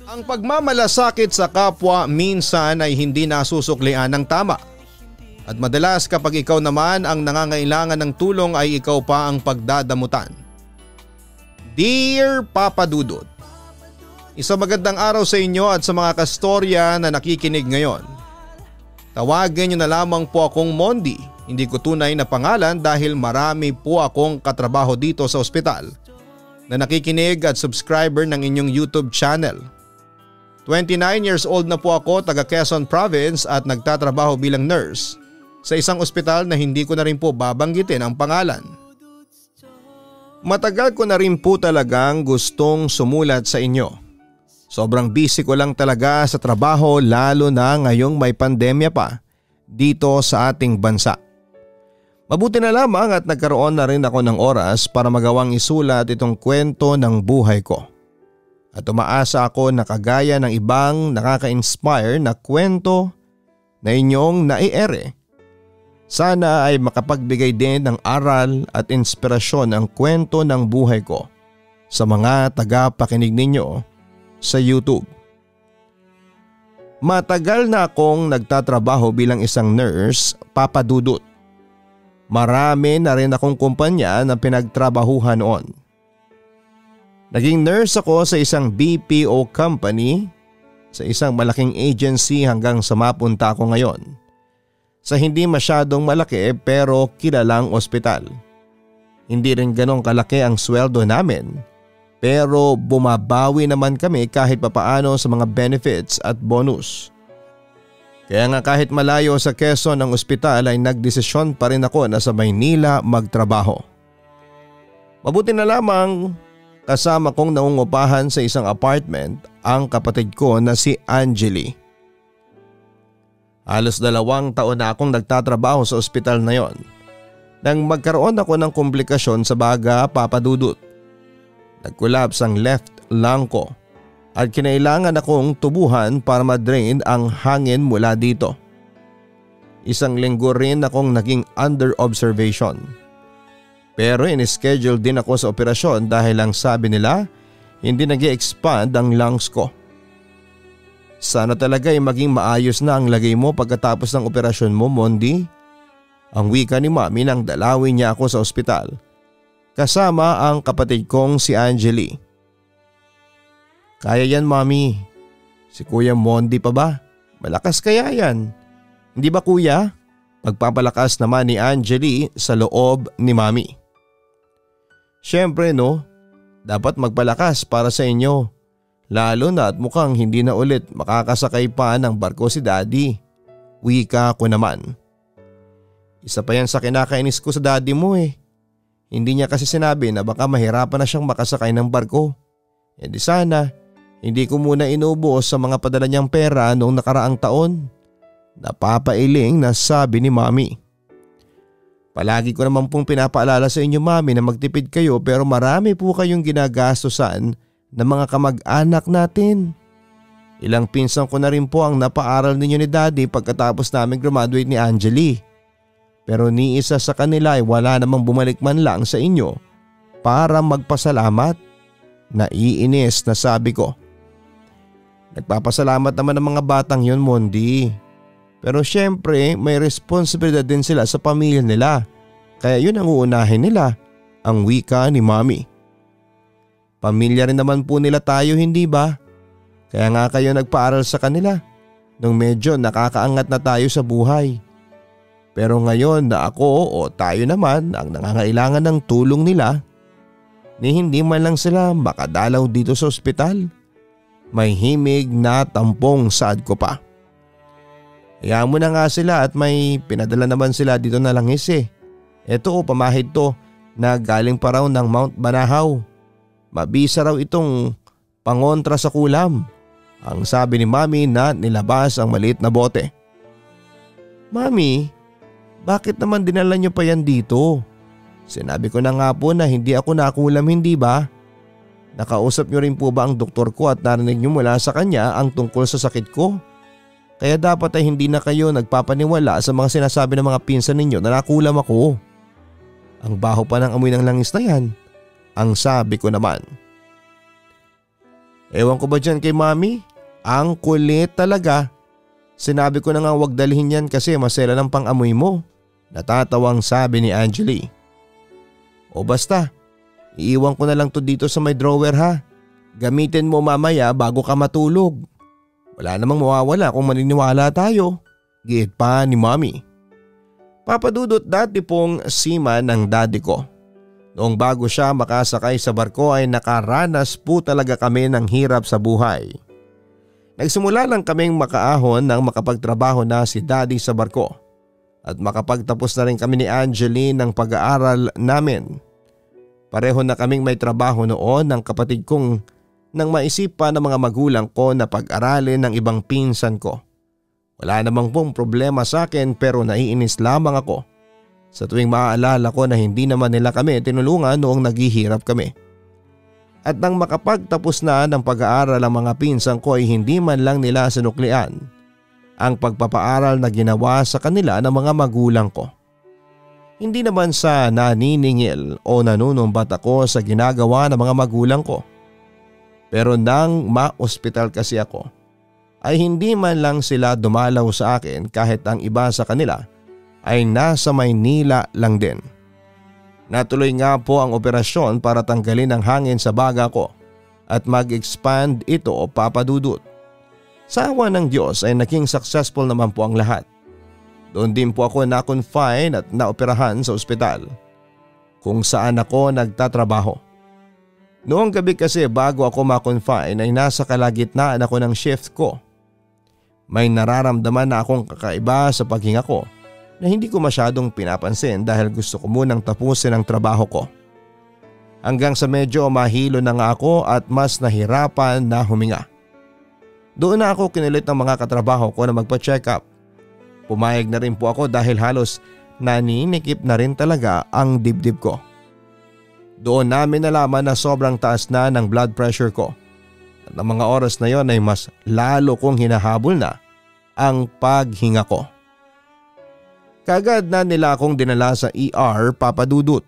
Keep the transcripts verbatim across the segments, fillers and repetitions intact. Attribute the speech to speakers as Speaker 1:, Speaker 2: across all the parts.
Speaker 1: Ang pagmamalasakit sa kapwa minsan ay hindi nasusuklian ng tama. At madalas kapag ikaw naman ang nangangailangan ng tulong ay ikaw pa ang pagdadamutan. Dear Papa Dudut, isang magandang araw sa inyo at sa mga kastorya na nakikinig ngayon. Tawagin niyo na lamang po akong Mondi. Hindi ko tunay na pangalan dahil marami po akong katrabaho dito sa ospital na nakikinig at subscriber ng inyong YouTube channel. twenty-nine years old na po ako, taga Quezon Province at nagtatrabaho bilang nurse sa isang ospital na hindi ko na rin po babanggitin ang pangalan. Matagal ko na rin po talagang gustong sumulat sa inyo. Sobrang busy ko lang talaga sa trabaho lalo na ngayong may pandemya pa dito sa ating bansa. Mabuti na lamang at nagkaroon na rin ako ng oras para magawang isulat itong kwento ng buhay ko. At umaasa ako na kagaya ng ibang nakaka-inspire na kwento na inyong naiere. Sana ay makapagbigay din ng aral at inspirasyon ang kwento ng buhay ko sa mga tagapakinig ninyo sa YouTube. Matagal na akong nagtatrabaho bilang isang nurse, Papa Dudut. Marami na rin akong kumpanya na pinagtrabahuhan noon. Naging nurse ako sa isang B P O company, sa isang malaking agency hanggang sa mapunta ako ngayon sa hindi masyadong malaki pero kilalang ospital. Hindi rin ganong kalaki ang sweldo namin pero bumabawi naman kami kahit papaano sa mga benefits at bonus. Kaya nga kahit malayo sa Quezon ang ospital ay nagdesisyon pa rin ako na sa Maynila magtrabaho. Mabuti na lamang kasama kong naungupahan sa isang apartment ang kapatid ko na si Angeli. Halos dalawang taon na akong nagtatrabaho sa ospital na yon nang magkaroon ako ng komplikasyon sa baga, Papa Dudut. Nag-collapse ang left lung ko at kinailangan akong tubuhan para ma-drain ang hangin mula dito. Isang linggo rin akong naging under observation. Pero in-schedule din ako sa operasyon dahil ang sabi nila hindi nag-i-expand ang lungs ko. Sana talaga ay maging maayos na ang lagay mo pagkatapos ng operasyon mo, Mondi. Ang wika ni Mami nang dalawin niya ako sa ospital. Kasama ang kapatid kong si Angeli. Kaya yan, Mami. Si Kuya Mondi pa ba? Malakas kaya yan? Hindi ba, Kuya? Pagpapalakas naman ni Angeli sa loob ni Mami. Siyempre no, dapat magpalakas para sa inyo. Lalo na at mukhang hindi na ulit makakasakay pa ng barko si Daddy. Wika ko naman. Isa pa yan sa kinakainis ko sa daddy mo eh. Hindi niya kasi sinabi na baka mahirapan na siyang makasakay ng barko. E di sana, hindi ko muna inubuos sa mga padala niyang pera noong nakaraang taon. Napapailing na sabi ni Mami. Palagi ko naman pong pinapaalala sa inyo, Mami, na magtipid kayo pero marami po kayong ginagastusan ng mga kamag-anak natin. Ilang pinsan ko na rin po ang napaaral ninyo ni Daddy pagkatapos namin graduate ni Angeli. Pero ni isa sa kanila ay wala namang bumalik man lang sa inyo para magpasalamat. Naiinis na sabi ko. Nagpapasalamat naman ang mga batang yun, Mondi. Pero syempre may responsibilidad din sila sa pamilya nila. Kaya yun ang uunahin nila, ang wika ni Mami. Pamilya rin naman po nila tayo, hindi ba? Kaya nga kayo nagpaaral sa kanila nung medyo nakakaangat na tayo sa buhay. Pero ngayon na ako o tayo naman ang nangangailangan ng tulong nila, ni hindi man lang sila makadalaw dito sa ospital. May himig na tampong saad ko pa. Hayaan mo na nga sila at may pinadala naman sila dito na langis eh. Eto o pamahid to na galing pa raw ng Mount Banahaw. Mabisa raw itong pangontra sa kulam, ang sabi ni Mami na nilabas ang maliit na bote. Mami, bakit naman dinala niyo pa yan dito? Sinabi ko na nga po na hindi ako nakulam, hindi ba? Nakausap niyo rin po ba ang doktor ko at narinig niyo mula sa kanya ang tungkol sa sakit ko? Kaya dapat ay hindi na kayo nagpapaniwala sa mga sinasabi ng mga pinsan ninyo na nakulam ako. Ang baho pa ng amoy ng langis na yan, ang sabi ko naman. Ewan ko ba dyan kay mami? Ang kulit talaga. Sinabi ko na nga wag dalhin yan kasi masela ng pang-amoy mo. Natatawang sabi ni Angeli. O basta, iiwan ko na lang to dito sa may drawer ha. Gamitin mo mamaya bago ka matulog. Wala namang mawawala kung maniniwala tayo. Giit pa ni mami. Papadudot, dati pong seaman ng daddy ko. Noong bago siya makasakay sa barko ay nakaranas po talaga kami ng hirap sa buhay. Nagsimula lang kaming makaahon nang makapagtrabaho na si daddy sa barko. At makapagtapos na rin kami ni Angeli ng pag-aaral namin. Pareho na kaming may trabaho noon ng kapatid kong nang maisip pa ng mga magulang ko na pag-aralin ng ibang pinsan ko. Wala namang pong problema sa akin pero naiinis lamang ako sa tuwing maaalala ko na hindi naman nila kami tinulungan noong naghihirap kami. At nang makapagtapos na ng pag-aaral ang mga pinsan ko ay hindi man lang nila sinuklian ang pagpapaaral na ginawa sa kanila ng mga magulang ko. Hindi naman sa naniningil o nanunumbat ako sa ginagawa ng mga magulang ko. Pero nang ma-ospital kasi ako ay hindi man lang sila dumalaw sa akin kahit ang iba sa kanila ay nasa Maynila lang din. Natuloy nga po ang operasyon para tanggalin ang hangin sa baga ko at mag-expand ito o papadudot. Sa awa ng Diyos ay naging successful naman po ang lahat. Doon din po ako na-confine at naoperahan sa ospital kung saan ako nagtatrabaho. Noong gabi kasi bago ako ma-confine ay nasa kalagitnaan ako ng shift ko. May nararamdaman na akong kakaiba sa paghinga ko na hindi ko masyadong pinapansin dahil gusto ko munang tapusin ang trabaho ko. Hanggang sa medyo mahilo na nga ako at mas nahirapan na huminga. Doon na ako kinilit ng mga katrabaho ko na magpa-check up. Pumayag na rin po ako dahil halos naninikip na rin talaga ang dibdib ko. Doon namin nalaman na sobrang taas na ng blood pressure ko. At ang mga oras na yon ay mas lalo kong hinahabol na ang paghinga ko. Kagad na nila akong dinala sa E R, papadudot.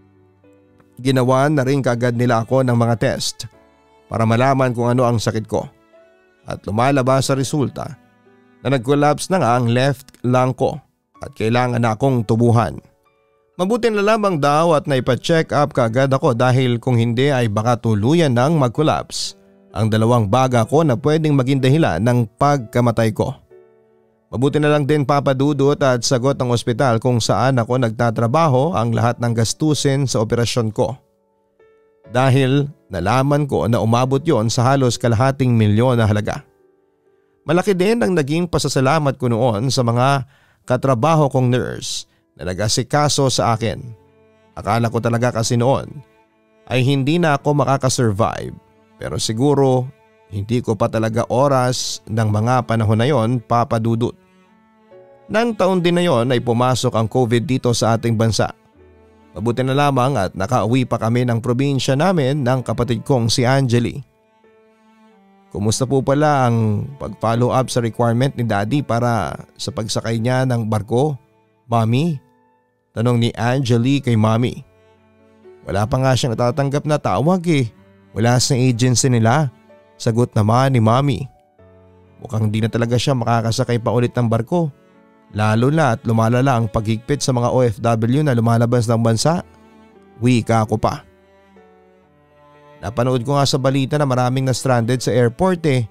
Speaker 1: Ginawa na rin kagad nila ako ng mga test para malaman kung ano ang sakit ko. At lumalabas sa resulta na nag-collapse na nga ang left lung ko at kailangan na akong tubuhan. Mabuti na lamang daw at naipa-check up kagad ako dahil kung hindi ay baka tuluyan nang mag-collapse ang dalawang baga ko na pwedeng maging dahilan ng pagkamatay ko. Mabuti na lang din papadudot at sagot ng ospital kung saan ako nagtatrabaho ang lahat ng gastusin sa operasyon ko. Dahil nalaman ko na umabot yon sa halos kalahating milyon na halaga. Malaki din ang naging pasasalamat ko noon sa mga katrabaho kong nurse na nag-asikaso sa akin. Akala ko talaga kasi noon ay hindi na ako makakasurvive pero siguro hindi ko pa talaga oras ng mga panahon na yon, papadudot. Nang taon din na yon ay pumasok ang COVID dito sa ating bansa. Mabuti na lamang at nakauwi pa kami ng probinsya namin ng kapatid kong si Angeli. Kumusta po pala ang pag-follow up sa requirement ni Daddy para sa pagsakay niya ng barko, Mami? Tanong ni Angeli kay Mami. Wala pa nga siyang natatanggap na tawag eh. Wala sa agency nila. Sagot naman ni Mami. Mukhang di na talaga siya makakasakay pa ulit ng barko. Lalo na at lumalala ang paghigpit sa mga O F W na lumalabas ng bansa. Wika ko pa. Napanood ko nga sa balita na maraming na stranded sa airport eh.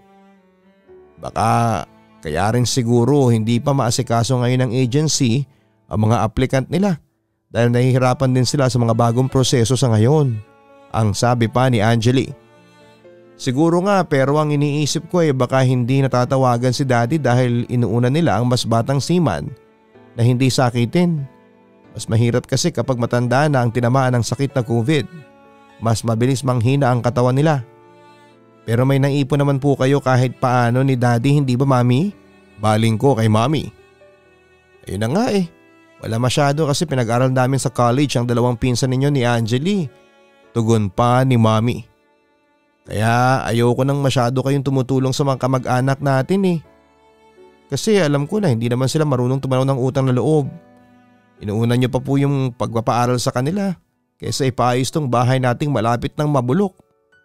Speaker 1: Baka kaya rin siguro hindi pa maasikaso ngayon ng agency ang mga applicant nila dahil nahihirapan din sila sa mga bagong proseso sa ngayon. Ang sabi pa ni Angeli. Siguro nga pero ang iniisip ko ay baka hindi natatawagan si Daddy dahil inuuna nila ang mas batang seaman na hindi sakitin. Mas mahirap kasi kapag matanda na ang tinamaan ng sakit na COVID. Mas mabilis manghina ang katawan nila. Pero may naipon naman po kayo kahit paano ni Daddy, hindi ba Mami? Baling ko kay Mami. Ayun na nga eh. Wala masyado kasi pinag-aral namin sa college ang dalawang pinsan ninyo ni Angeli. Tugon pa ni Mami. Kaya ayoko nang masyado kayong tumutulong sa mga kamag-anak natin eh. Kasi alam ko na hindi naman sila marunong tumanaw ng utang na loob. Inuuna niyo pa po yung pagpapaaral sa kanila kaysa ipaayos tong bahay nating malapit ng mabulok.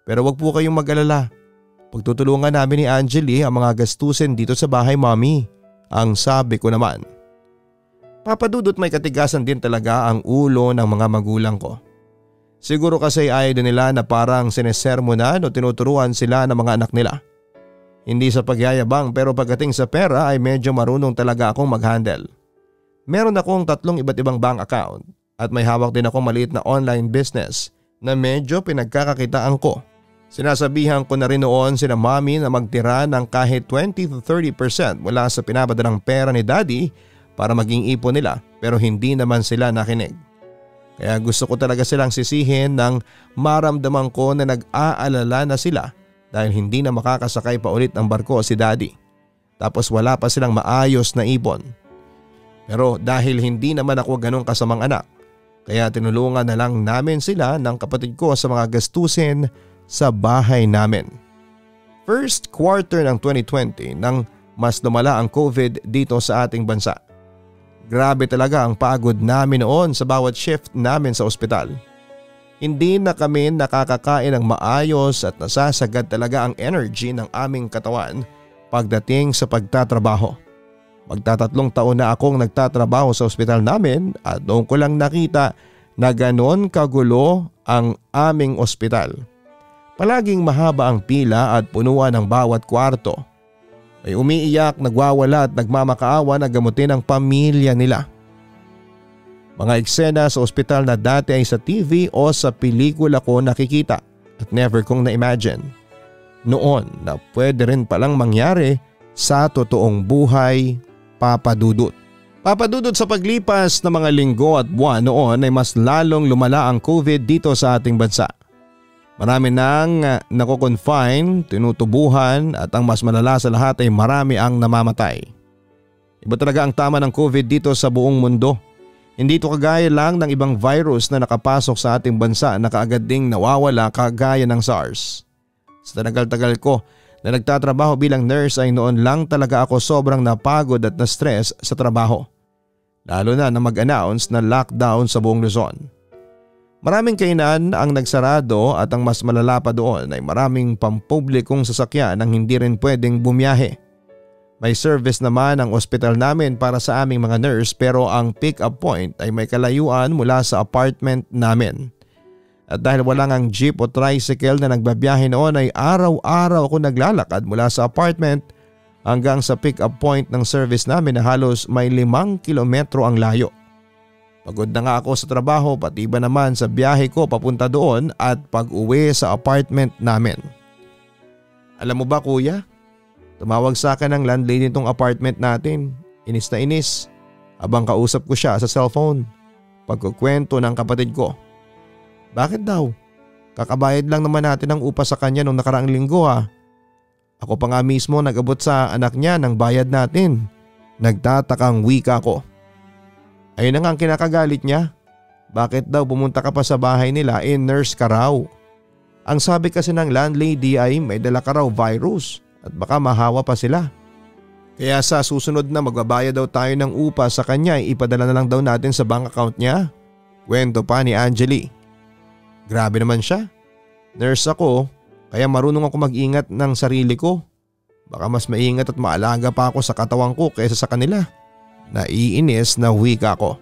Speaker 1: Pero wag po kayong mag-alala. Pagtutulungan namin ni Angeli ang mga gastusin dito sa bahay, Mommy. Ang sabi ko naman. Papa Dudut, may katigasan din talaga ang ulo ng mga magulang ko. Siguro kasi ayaw din nila na parang sinesermonan o tinuturuan sila ng mga anak nila. Hindi sa pagyayabang pero pagdating sa pera ay medyo marunong talaga akong mag-handle. Meron akong tatlong iba't ibang bank account at may hawak din akong maliit na online business na medyo pinagkakakitaan ko. Sinasabihan ko na rin noon sina Mommy na magtira ng kahit twenty to thirty percent mula sa pinapadalang pera ni Daddy para maging ipon nila pero hindi naman sila nakinig. Kaya gusto ko talaga silang sisihin nang maramdaman ko na nag-aalala na sila dahil hindi na makakasakay pa ulit ng barko si Daddy. Tapos wala pa silang maayos na ipon. Pero dahil hindi naman ako ganun kasamang anak, kaya tinulungan na lang namin sila ng kapatid ko sa mga gastusin sa bahay namin. First quarter ng twenty twenty nang mas lumala ang COVID dito sa ating bansa. Grabe talaga ang pagod namin noon sa bawat shift namin sa ospital. Hindi na kami nakakakain ng maayos at nasasagad talaga ang energy ng aming katawan pagdating sa pagtatrabaho. Magtatatlong taon na akong nagtatrabaho sa ospital namin at doon ko lang nakita na ganon kagulo ang aming ospital. Palaging mahaba ang pila at punuan ang bawat kwarto. May umiiyak, nagwawala at nagmamakaawa na gamutin ang pamilya nila. Mga eksena sa ospital na dati ay sa T V o sa pelikula ko nakikita at never kong na-imagine noon na pwede rin palang mangyari sa totoong buhay, Papa Dudut. Papa Dudut, sa paglipas ng mga linggo at buwan noon ay mas lalong lumala ang COVID dito sa ating bansa. Marami nang nako-confine, tinutubuhan at ang mas malala sa lahat ay marami ang namamatay. Iba talaga ang tama ng COVID dito sa buong mundo. Hindi ito kagaya lang ng ibang virus na nakapasok sa ating bansa na kaagad ding nawawala kagaya ng SARS. Sa tagal-tagal ko na nagtatrabaho bilang nurse ay noon lang talaga ako sobrang napagod at na-stress sa trabaho. Lalo na na mag-announce na lockdown sa buong Luzon. Maraming kainan ang nagsarado at ang mas malala pa doon ay maraming pampublikong sasakyan ang hindi rin pwedeng bumiyahe. May service naman ang ospital namin para sa aming mga nurse pero ang pick-up point ay may kalayuan mula sa apartment namin. At dahil wala ngang jeep o tricycle na nagbabiyahe noon ay araw-araw ako naglalakad mula sa apartment hanggang sa pick-up point ng service namin na halos may limang kilometro ang layo. Pagod na nga ako sa trabaho pati ba naman sa biyahe ko papunta doon at pag-uwi sa apartment namin. Alam mo ba, kuya? Tumawag sa akin ang landlady nitong apartment natin. Inis na inis. Habang kausap ko siya sa cellphone. Pagkukwento ng kapatid ko. Bakit daw? Kakabayad lang naman natin ng upa sa kanya nung nakaraang linggo ha. Ako pa nga mismo nag-abot sa anak niya ng bayad natin. Nagtatakang wika ko. Ayun na nga ang kinakagalit niya. Bakit daw pumunta ka pa sa bahay nila eh nurse ka raw? Ang sabi kasi ng landlady ay may dala ka raw virus at baka mahawa pa sila. Kaya sa susunod na magbabayad daw tayo ng upa sa kanya ay ipadala na lang daw natin sa bank account niya. Kwento pa ni Angeli. Grabe naman siya. Nurse ako kaya marunong ako mag-ingat ng sarili ko. Baka mas maingat at maalaga pa ako sa katawan ko kaysa sa kanila. Naiinis na wika ko.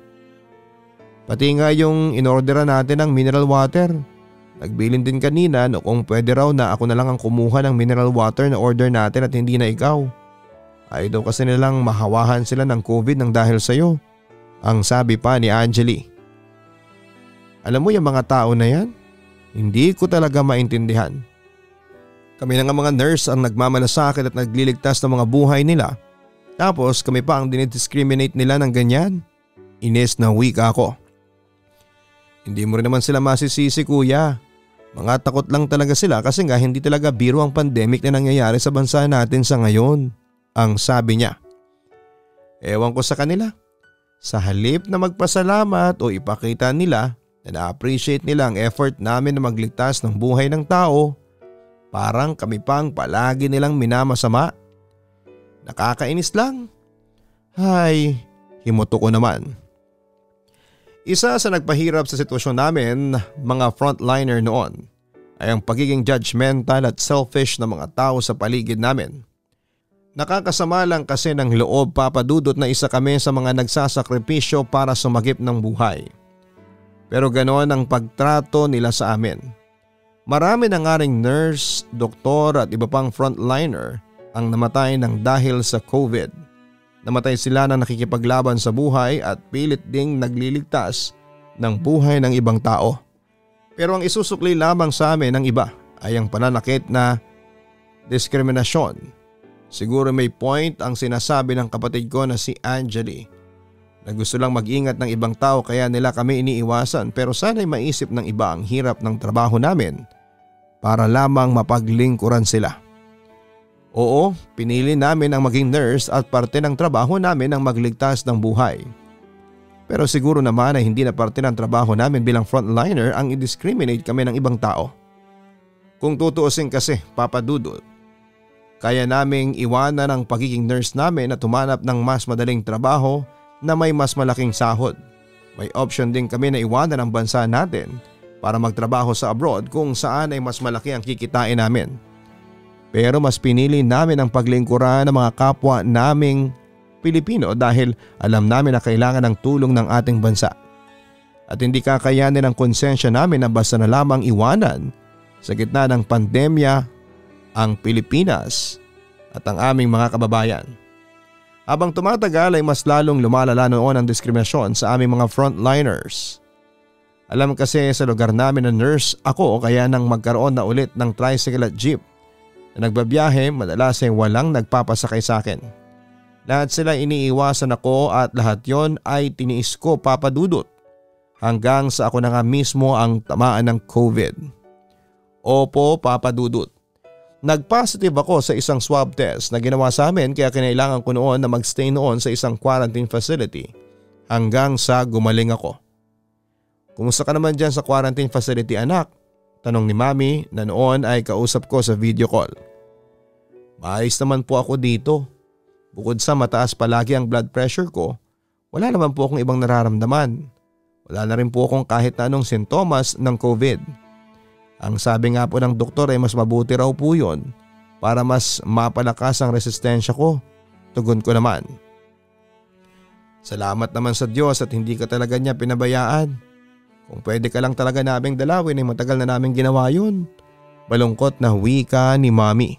Speaker 1: Pati nga yung inorderan natin ng mineral water. Nagbilin din kanina no kung pwede raw na ako na lang ang kumuha ng mineral water na order natin at hindi na ikaw. Ay daw kasi nilang mahawahan sila ng COVID nang dahil sa'yo. Ang sabi pa ni Angeli. Alam mo yung mga tao na yan? Hindi ko talaga maintindihan. Kami na nga mga nurse ang nagmamalasakit at nagliligtas ng mga buhay nila. Tapos kami pa ang dinidiscriminate nila ng ganyan. Ines na wika ako. Hindi mo rin naman sila masisisi, kuya. Mga takot lang talaga sila kasi nga hindi talaga biro ang pandemic na nangyayari sa bansa natin sa ngayon. Ang sabi niya. Ewan ko sa kanila. Sa halip na magpasalamat o ipakita nila na na-appreciate nila ang effort namin na magligtas ng buhay ng tao, parang kami pang palagi nilang minamasama. Nakakainis lang. Hay, himuto ko naman. Isa sa nagpahirap sa sitwasyon namin, mga frontliner noon, ay ang pagiging judgmental at selfish ng mga tao sa paligid namin. Nakakasama lang kasi ng loob, Papa Dudut, na isa kami sa mga nagsasakripisyo para sumagip ng buhay. Pero ganoon ang pagtrato nila sa amin. Marami na nga ring nurse, doktor at iba pang frontliner ang namatay ng dahil sa COVID. Namatay sila na nakikipaglaban sa buhay at pilit ding nagliligtas ng buhay ng ibang tao. Pero ang isusukli lamang sa amin ng iba ay ang pananakit na diskriminasyon. Siguro may point ang sinasabi ng kapatid ko na si Angeli na gusto lang mag-ingat ng ibang tao kaya nila kami iniiwasan, pero sana'y maisip ng iba ang hirap ng trabaho namin para lamang mapaglingkuran sila. Oo, pinili namin ang maging nurse at parte ng trabaho namin ang magligtas ng buhay. Pero siguro naman ay hindi na parte ng trabaho namin bilang frontliner ang i-discriminate kami ng ibang tao. Kung tutuusin kasi, Papa Dudut, kaya naming iwanan ang pagiging nurse namin at tumanap ng mas madaling trabaho na may mas malaking sahod. May option din kami na iwanan ang bansa natin para magtrabaho sa abroad kung saan ay mas malaki ang kikitain namin. Pero mas pinili namin ang paglingkuran ng mga kapwa naming Pilipino dahil alam namin na kailangan ng tulong ng ating bansa. At hindi kakayanin ang konsensya namin na basta na lamang iwanan sa gitna ng pandemya ang Pilipinas at ang aming mga kababayan. Habang tumatagal ay mas lalong lumalala noon ang diskriminasyon sa aming mga frontliners. Alam kasi sa lugar namin na nurse ako kaya nang magkaroon na ulit ng tricycle at jeep na nagbabiyahe madalas ay walang nagpapasakay sa akin. Lahat sila iniiwasan ako at lahat yon ay tiniis ko, Papa Dudut, hanggang sa ako na nga mismo ang tamaan ng COVID. Opo, Papa Dudut. Nag-positive ako sa isang swab test na ginawa sa amin kaya kinailangan ko noon na magstay noon sa isang quarantine facility hanggang sa gumaling ako. Kumusta ka naman dyan sa quarantine facility, anak? Tanong ni Mami na noon ay kausap ko sa video call. Maayos naman po ako dito. Bukod sa mataas palagi ang blood pressure ko, wala naman po akong ibang nararamdaman. Wala na rin po akong kahit na anong sintomas ng COVID. Ang sabi nga po ng doktor ay mas mabuti raw po yun para mas mapalakas ang resistensya ko. Tugon ko naman. Salamat naman sa Diyos at hindi ka talaga niya pinabayaan. Kung pwede ka lang talaga naming dalawin ay matagal na naming ginawa yun. Balungkot na wika ni Mami.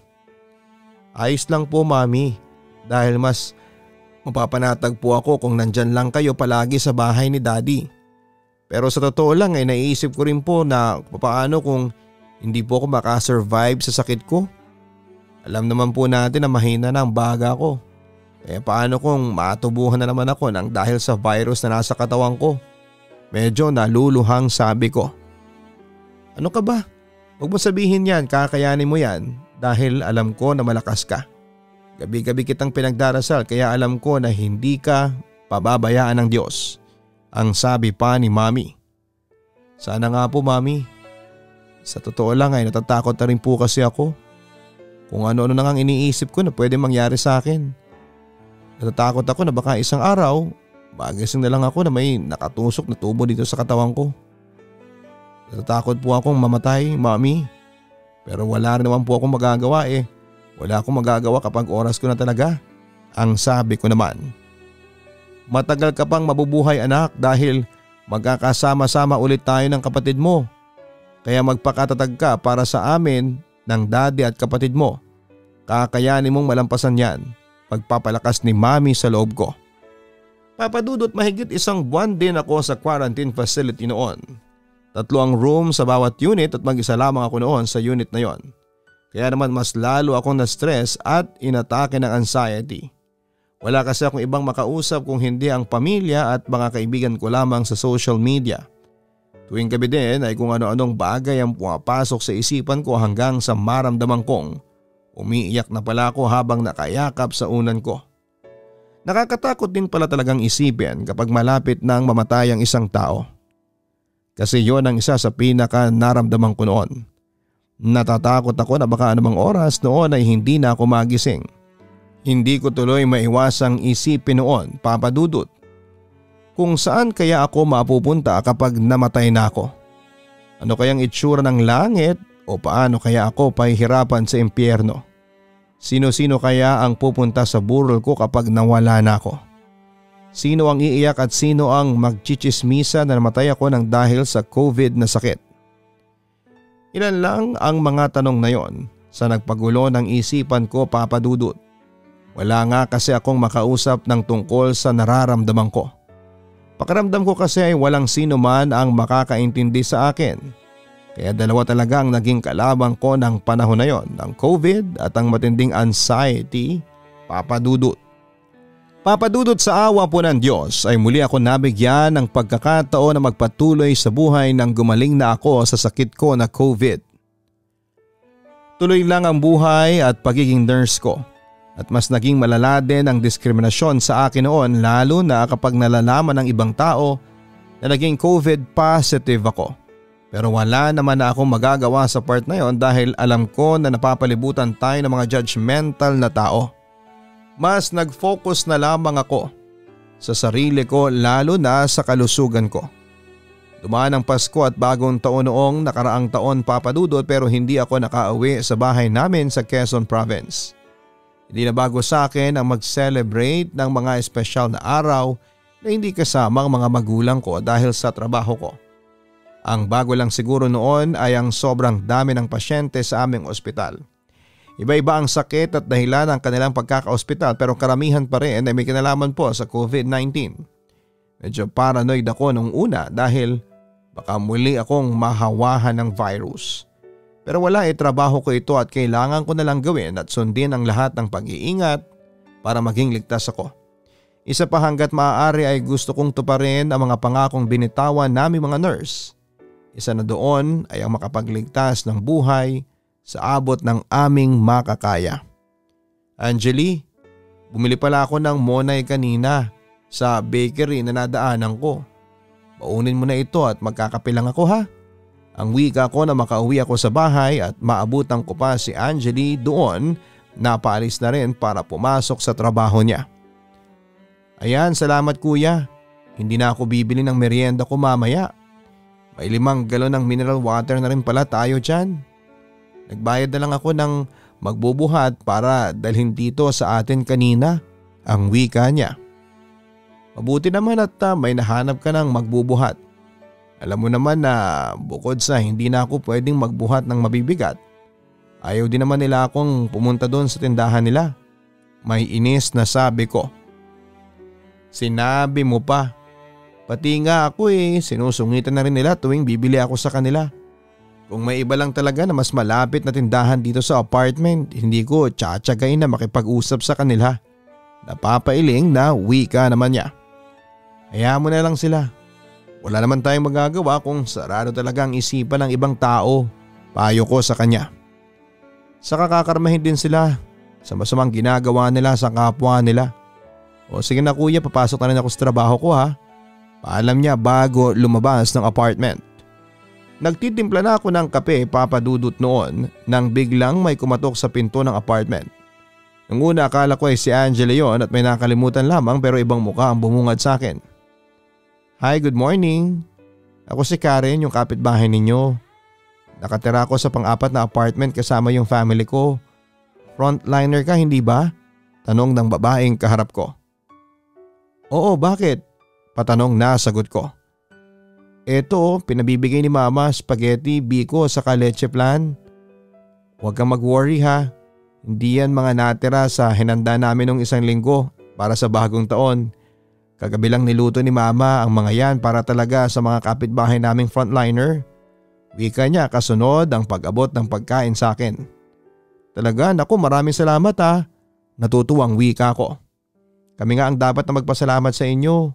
Speaker 1: Ayos lang po, Mami. Dahil mas mapapanatag po ako kung nandyan lang kayo palagi sa bahay ni Daddy. Pero sa totoo lang ay naisip ko rin po na paano kung hindi po ako makasurvive sa sakit ko. Alam naman po natin na mahina na ang baga ko. Eh paano kung matubuhan na naman ako ng dahil sa virus na nasa katawan ko? Medyo naluluhang sabi ko. Ano ka ba? Huwag mo sabihin yan, kakayanin mo yan dahil alam ko na malakas ka. Gabi-gabi kitang pinagdarasal kaya alam ko na hindi ka pababayaan ng Diyos. Ang sabi pa ni Mami. Sana nga po, Mami. Sa totoo lang ay natatakot na rin po kasi ako. Kung ano-ano na nga iniisip ko na pwede mangyari sa akin. Natatakot ako na baka isang araw, magising na lang ako na may nakatusok na tubo dito sa katawan ko. Natatakot po akong mamatay, Mami. Pero wala rin naman po akong magagawa eh. Wala akong magagawa kapag oras ko na talaga. Ang sabi ko naman. Matagal ka pang mabubuhay, anak, dahil magkakasama-sama ulit tayo ng kapatid mo. Kaya magpakatatag ka para sa amin ng daddy at kapatid mo. Kakayanin mong malampasan yan. Pagpapalakas ni Mami sa loob ko. Papadudot, mahigit isang buwan din ako sa quarantine facility noon. Tatlo ang room sa bawat unit at mag-isa lamang ako noon sa unit na yon. Kaya naman mas lalo akong na-stress at inatake ng anxiety. Wala kasi akong ibang makausap kung hindi ang pamilya at mga kaibigan ko lamang sa social media. Tuwing gabi din ay kung ano-anong bagay ang pumapasok sa isipan ko hanggang sa maramdaman kong umiiyak na pala ako habang nakayakap sa unan ko. Nakakatakot din pala talagang isipin kapag malapit nang mamatay ang isang tao. Kasi yon ang isa sa pinaka naramdaman ko noon. Natatakot ako na baka anumang oras noon ay hindi na ako magising. Hindi ko tuloy maiwasang isipin noon, Papa Dudut, kung saan kaya ako mapupunta kapag namatay na ako. Ano kayang itsura ng langit O paano kaya ako pahihirapan sa impyerno? Sino-sino kaya ang pupunta sa burol ko kapag nawala na ako? Sino ang iiyak at sino ang magchichismisa na namatay ako ng dahil sa COVID na sakit? Ilan lang ang mga tanong na yon sa nagpagulo ng isipan ko, Papa Dudut. Wala nga kasi akong makausap ng tungkol sa nararamdaman ko. Pakiramdam ko kasi ay walang sino man ang makakaintindi sa akin. Kaya dalawa talaga ang naging kalabang ko ng panahon na yon, ang COVID at ang matinding anxiety, Papa Dudut. Papa Dudut, sa awa po ng Diyos ay muli ako nabigyan ng pagkakataon na magpatuloy sa buhay nang gumaling na ako sa sakit ko na COVID. Tuloy lang ang buhay at pagiging nurse ko at mas naging malala din ang diskriminasyon sa akin noon, lalo na kapag nalalaman ng ibang tao na naging COVID positive ako. Pero wala naman na akong magagawa sa part na yon dahil alam ko na napapalibutan tayo ng mga judgmental na tao. Mas nag-focus na lamang ako sa sarili ko, lalo na sa kalusugan ko. Dumaan ang Pasko at bagong taon noong nakaraang taon, Papa Dudut, pero hindi ako nakauwi sa bahay namin sa Quezon Province. Hindi na bago sa akin ang mag-celebrate ng mga espesyal na araw na hindi kasama ang mga magulang ko dahil sa trabaho ko. Ang bago lang siguro noon ay ang sobrang dami ng pasyente sa aming ospital. Iba-iba ang sakit at dahilan ng kanilang pagkaka-ospital, pero karamihan pa rin ay may kinalaman po sa COVID nineteen. Medyo paranoid ako nung una dahil baka muli akong mahawahan ng virus. Pero wala, eh, trabaho ko ito at kailangan ko na lang gawin at sundin ang lahat ng pag-iingat para maging ligtas ako. Isa pa, hanggat maaari ay gusto kong tuparin ang mga pangakong binitawan naming mga nurse. Isa na doon ay ang makapagligtas ng buhay sa abot ng aming makakaya. Angeli, bumili pala ako ng Monay kanina sa bakery na nadaanan ko. Baunin mo na ito at magkakapilang ako, ha? Ang wika ko na makauwi ako sa bahay at maabutan ko pa si Angeli doon, napaalis na rin para pumasok sa trabaho niya. Ayan, salamat kuya. Hindi na ako bibili ng merienda ko mamaya. May limang galon ng mineral water na rin pala tayo dyan. Nagbayad na lang ako ng magbubuhat para dalhin dito sa atin kanina, ang wika niya. Mabuti naman at uh, may nahanap ka ng magbubuhat. Alam mo naman na bukod sa hindi na ako pwedeng magbuhat ng mabibigat, ayaw din naman nila akong pumunta doon sa tindahan nila. May inis na sabi ko. Sinabi mo pa. Pati nga ako eh, sinusungitan na rin nila tuwing bibili ako sa kanila. Kung may iba lang talaga na mas malapit na tindahan dito sa apartment, hindi ko tsatsagain na makipag-usap sa kanila. Napapailing na wika naman niya. Hayaan mo na lang sila. Wala naman tayong magagawa kung sarado talaga ang isipan ng ibang tao, payo ko sa kanya. Saka kakarmahin din sila sa masamang ginagawa nila sa kapwa nila. O sige na kuya, papasok na rin ako sa trabaho ko, ha. Paalam niya bago lumabas ng apartment. Nagtitimpla na ako ng kape, Papa Dudut, noon nang biglang may kumatok sa pinto ng apartment. Nung una akala ko ay si Angela yon at may nakalimutan lamang, pero ibang mukha ang bumungad sa akin. Hi, good morning. Ako si Karen, yung kapitbahay ninyo. Nakatira ako sa pang-apat na apartment kasama yung family ko. Frontliner ka, hindi ba? Tanong ng babaeng kaharap ko. Oo, bakit? Patanong na sagot ko. Eto, pinabibigay ni Mama spaghetti, biko saka leche flan. Huwag kang mag-worry, ha. Hindi yan mga natira sa hinanda namin nung isang linggo para sa bagong taon. Kagabi lang niluto ni Mama ang mga yan para talaga sa mga kapitbahay naming frontliner. Wika niya kasunod ang pag-abot ng pagkain sa akin. Talaga, naku, maraming salamat, ha. Natutuwang wika ko. Kami nga ang dapat na magpasalamat sa inyo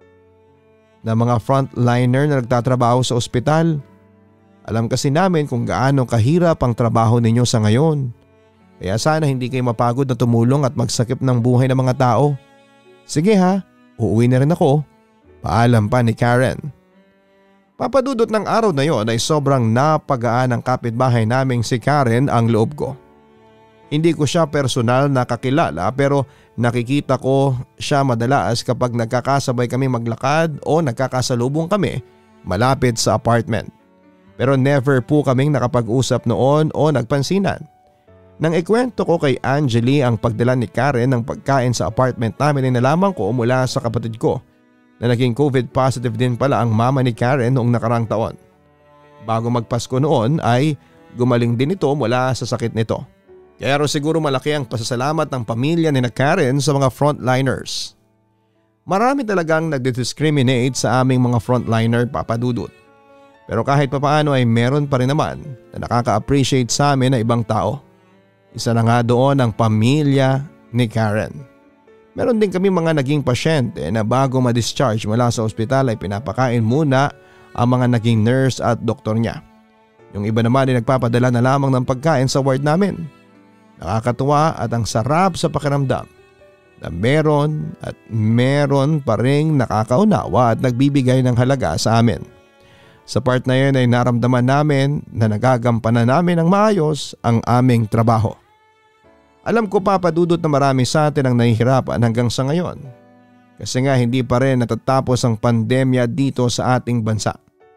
Speaker 1: na mga frontliner na nagtatrabaho sa ospital. Alam kasi namin kung gaano kahirap ang trabaho ninyo sa ngayon. Kaya sana hindi kayo mapagod na tumulong at magsakip ng buhay ng mga tao. Sige ha, uuwi na rin ako. Paalam pa ni Karen. Papadudot ng araw na yon ay sobrang napagaan ng kapitbahay naming si Karen ang loob ko. Hindi ko siya personal na kakilala, pero nakikita ko siya madalas kapag nagkakasabay kami maglakad o nagkakasalubong kami malapit sa apartment. pero never po kaming nakapag-usap noon o nagpansinan. Nang ikwento ko kay Angeli ang pagdala ni Karen ng pagkain sa apartment namin ay nalaman ko mula sa kapatid ko na naging COVID positive din pala ang mama ni Karen noong nakarang taon. Bago magpasko noon ay gumaling din ito mula sa sakit nito. Kaya ro siguro malaki ang pasasalamat ng pamilya ni na Karen sa mga frontliners. Marami talagang nagdiscriminate sa aming mga frontliner, Papa Dudut. Pero kahit papaano ay meron pa rin naman na nakaka-appreciate sa amin na ibang tao. Isa na nga doon ang pamilya ni Karen. Meron din kami mga naging pasyente na bago ma-discharge mula sa ospital ay pinapakain muna ang mga naging nurse at doktor niya. Yung iba naman ay nagpapadala na lamang ng pagkain sa ward namin. Nakakatuwa at ang sarap sa pakiramdam na meron at meron pa ring nakakaunawa at nagbibigay ng halaga sa amin. Sa part na yun ay naramdaman namin na nagagampanan namin ng maayos ang aming trabaho. Alam ko, Papa Dudut, na marami sa atin ang nahihirapan hanggang sa ngayon. Kasi nga hindi pa rin natatapos ang pandemya dito sa ating bansa.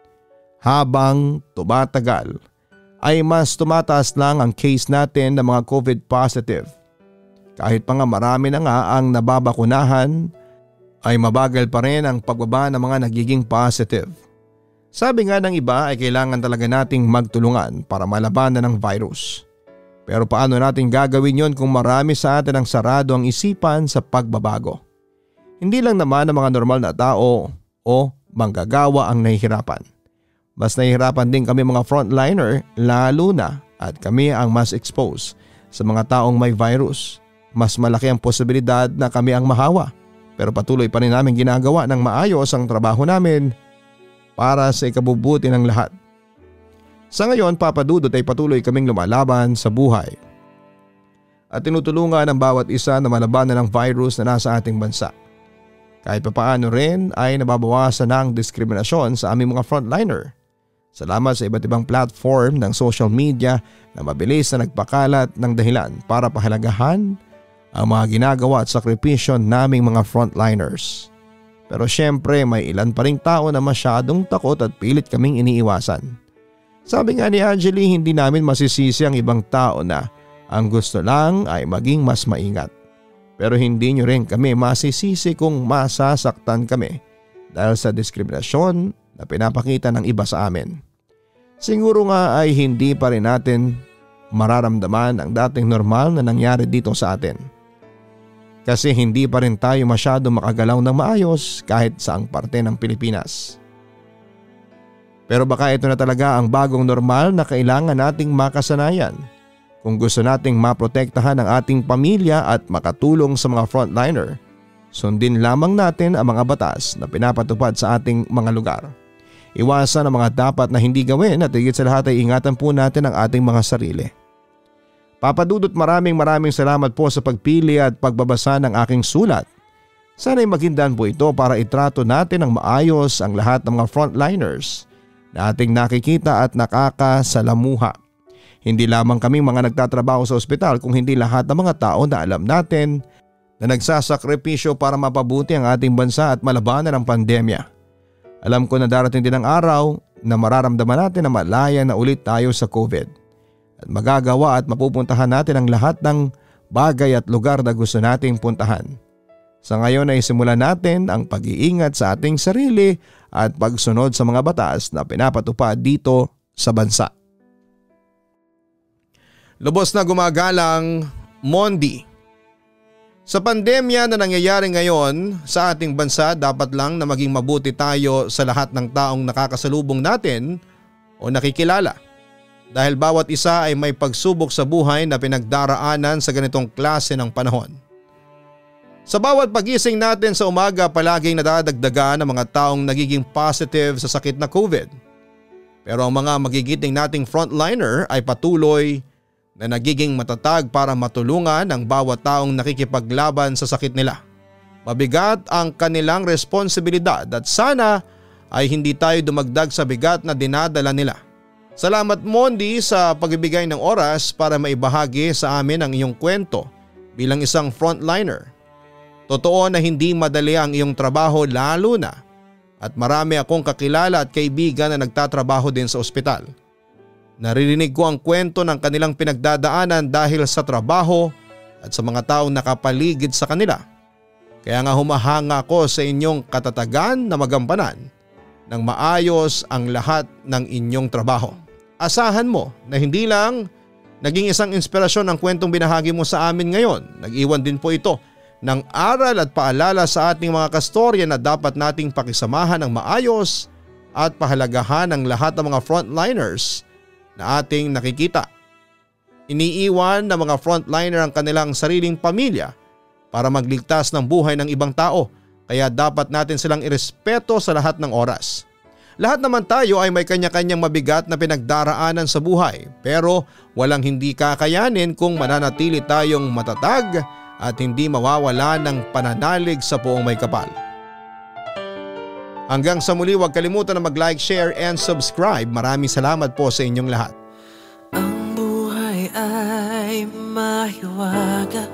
Speaker 1: Habang tumatagal ay mas tumataas lang ang case natin ng mga COVID positive. Kahit pa nga marami na nga ang nababakunahan ay mabagal pa rin ang pagbaba ng mga nagiging positive. Sabi nga ng iba ay kailangan talaga nating magtulungan para malabanan ng virus. Pero paano natin gagawin yon kung marami sa atin ang sarado ang isipan sa pagbabago? Hindi lang naman ang mga normal na tao o manggagawa ang nahihirapan. Mas nahihirapan din kami mga frontliner, lalo na at kami ang mas exposed sa mga taong may virus. Mas malaki ang posibilidad na kami ang mahawa. Pero patuloy pa rin namin ginagawa ng maayos ang trabaho namin para sa ikabubuti ng lahat. Sa ngayon, Papa Dudut, ay patuloy kaming lumalaban sa buhay at tinutulungan ang bawat isa na malabanan ng virus na nasa ating bansa. Kahit papaano rin ay nababawasan na ang diskriminasyon sa aming mga frontliner. Salamat sa iba't ibang platform ng social media na mabilis na nagpakalat ng dahilan para pahalagahan ang mga ginagawa at sakripisyo naming mga frontliners. Pero syempre may ilan pa ring tao na masyadong takot at pilit kaming iniiwasan. Sabi nga ni Angeli, hindi namin masisisi ang ibang tao na ang gusto lang ay maging mas maingat. Pero hindi nyo rin kami masisisi kung masasaktan kami dahil sa diskriminasyon na pinapakita ng iba sa amin. Siguro nga ay hindi pa rin natin mararamdaman ang dating normal na nangyari dito sa atin. Kasi hindi pa rin tayo masyado makagalaw ng maayos kahit saang parte ng Pilipinas. Pero baka ito na talaga ang bagong normal na kailangan nating makasanayan kung gusto nating maprotektahan ang ating pamilya at makatulong sa mga frontliner. Sundin lamang natin ang mga batas na pinapatupad sa ating mga lugar. Iwasan ang mga dapat na hindi gawin at higit sa lahat ay ingatan po natin ang ating mga sarili. Papa Dudut, maraming maraming salamat po sa pagpili at pagbabasa ng aking sulat. Sana'y magindan po ito para itrato natin ng maayos ang lahat ng mga frontliners na ating nakikita at nakakasalamuha. Hindi lamang kaming mga nagtatrabaho sa ospital kung hindi lahat ng mga tao na alam natin na nagsasakripisyo para mapabuti ang ating bansa at malabanan ang pandemya. Alam ko na darating din ang araw na mararamdaman natin na malaya na ulit tayo sa COVID at magagawa at mapupuntahan natin ang lahat ng bagay at lugar na gusto nating puntahan. Sa ngayon ay simulan natin ang pag-iingat sa ating sarili at pagsunod sa mga batas na pinapatupad dito sa bansa. Lubos na gumagalang, Mondi. Sa pandemya na nangyayari ngayon sa ating bansa, dapat lang na maging mabuti tayo sa lahat ng taong nakakasalubong natin o nakikilala. Dahil bawat isa ay may pagsubok sa buhay na pinagdaraanan sa ganitong klase ng panahon. Sa bawat pagising natin sa umaga, palaging nadadagdagan ang mga taong nagiging positive sa sakit na COVID. Pero ang mga magigiting nating frontliner ay patuloy na nagiging matatag para matulungan ang bawat taong nakikipaglaban sa sakit nila. Mabigat ang kanilang responsibilidad at sana ay hindi tayo dumagdag sa bigat na dinadala nila. Salamat, Mondi, sa pagbibigay ng oras para maibahagi sa amin ang iyong kwento bilang isang frontliner. Totoo na hindi madali ang iyong trabaho, lalo na at marami akong kakilala at kaibigan na nagtatrabaho din sa ospital. Naririnig ko ang kwento ng kanilang pinagdadaanan dahil sa trabaho at sa mga taong nakapaligid sa kanila. Kaya nga humahanga ako sa inyong katatagan na magampanan ng maayos ang lahat ng inyong trabaho. Asahan mo na hindi lang naging isang inspirasyon ang kwentong binahagi mo sa amin ngayon. Nag-iwan din po ito ng aral at paalala sa ating mga kastorya na dapat nating pakisamahan ng maayos at pahalagahan ang lahat ng mga frontliners na ating nakikita. Iniiwan ng mga frontliner ang kanilang sariling pamilya para magligtas ng buhay ng ibang tao, kaya dapat natin silang irespeto sa lahat ng oras. Lahat naman tayo ay may kanya-kanyang mabigat na pinagdaraanan sa buhay, pero walang hindi kakayanin kung mananatili tayong matatag at hindi mawawala ng pananalig sa Poong May Kapal. Hanggang sa muli, huwag kalimutan na mag-like, share and subscribe. Maraming salamat po sa inyong lahat.
Speaker 2: Ang buhay ay mahiwaga,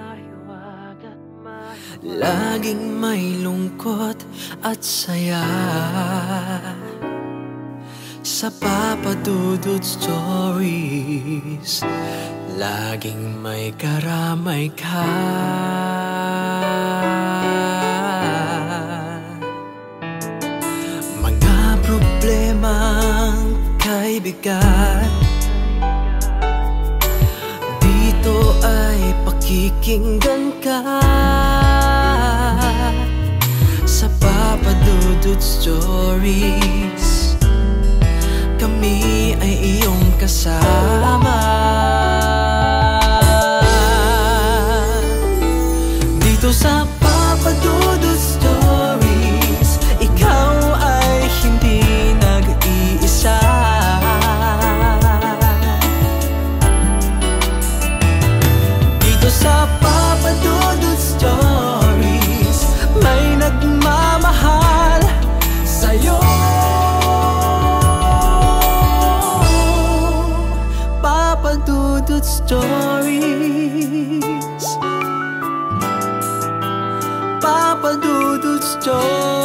Speaker 2: laging may lungkot at saya. Sa Papa Dudut Stories, laging may karamay ka. Mga problemang kay bigat, dito ay pakikinggan ka. Sa Papa Dudut Stories, kami ay iyong kasama. Dito sa Papa Dudut Stories, ikaw ay hindi nag-iisa. Dito sa Papa Dudut Stories, may nagmamahal sa'yo. Papa Dudut Stories, Papa Dudut Stories.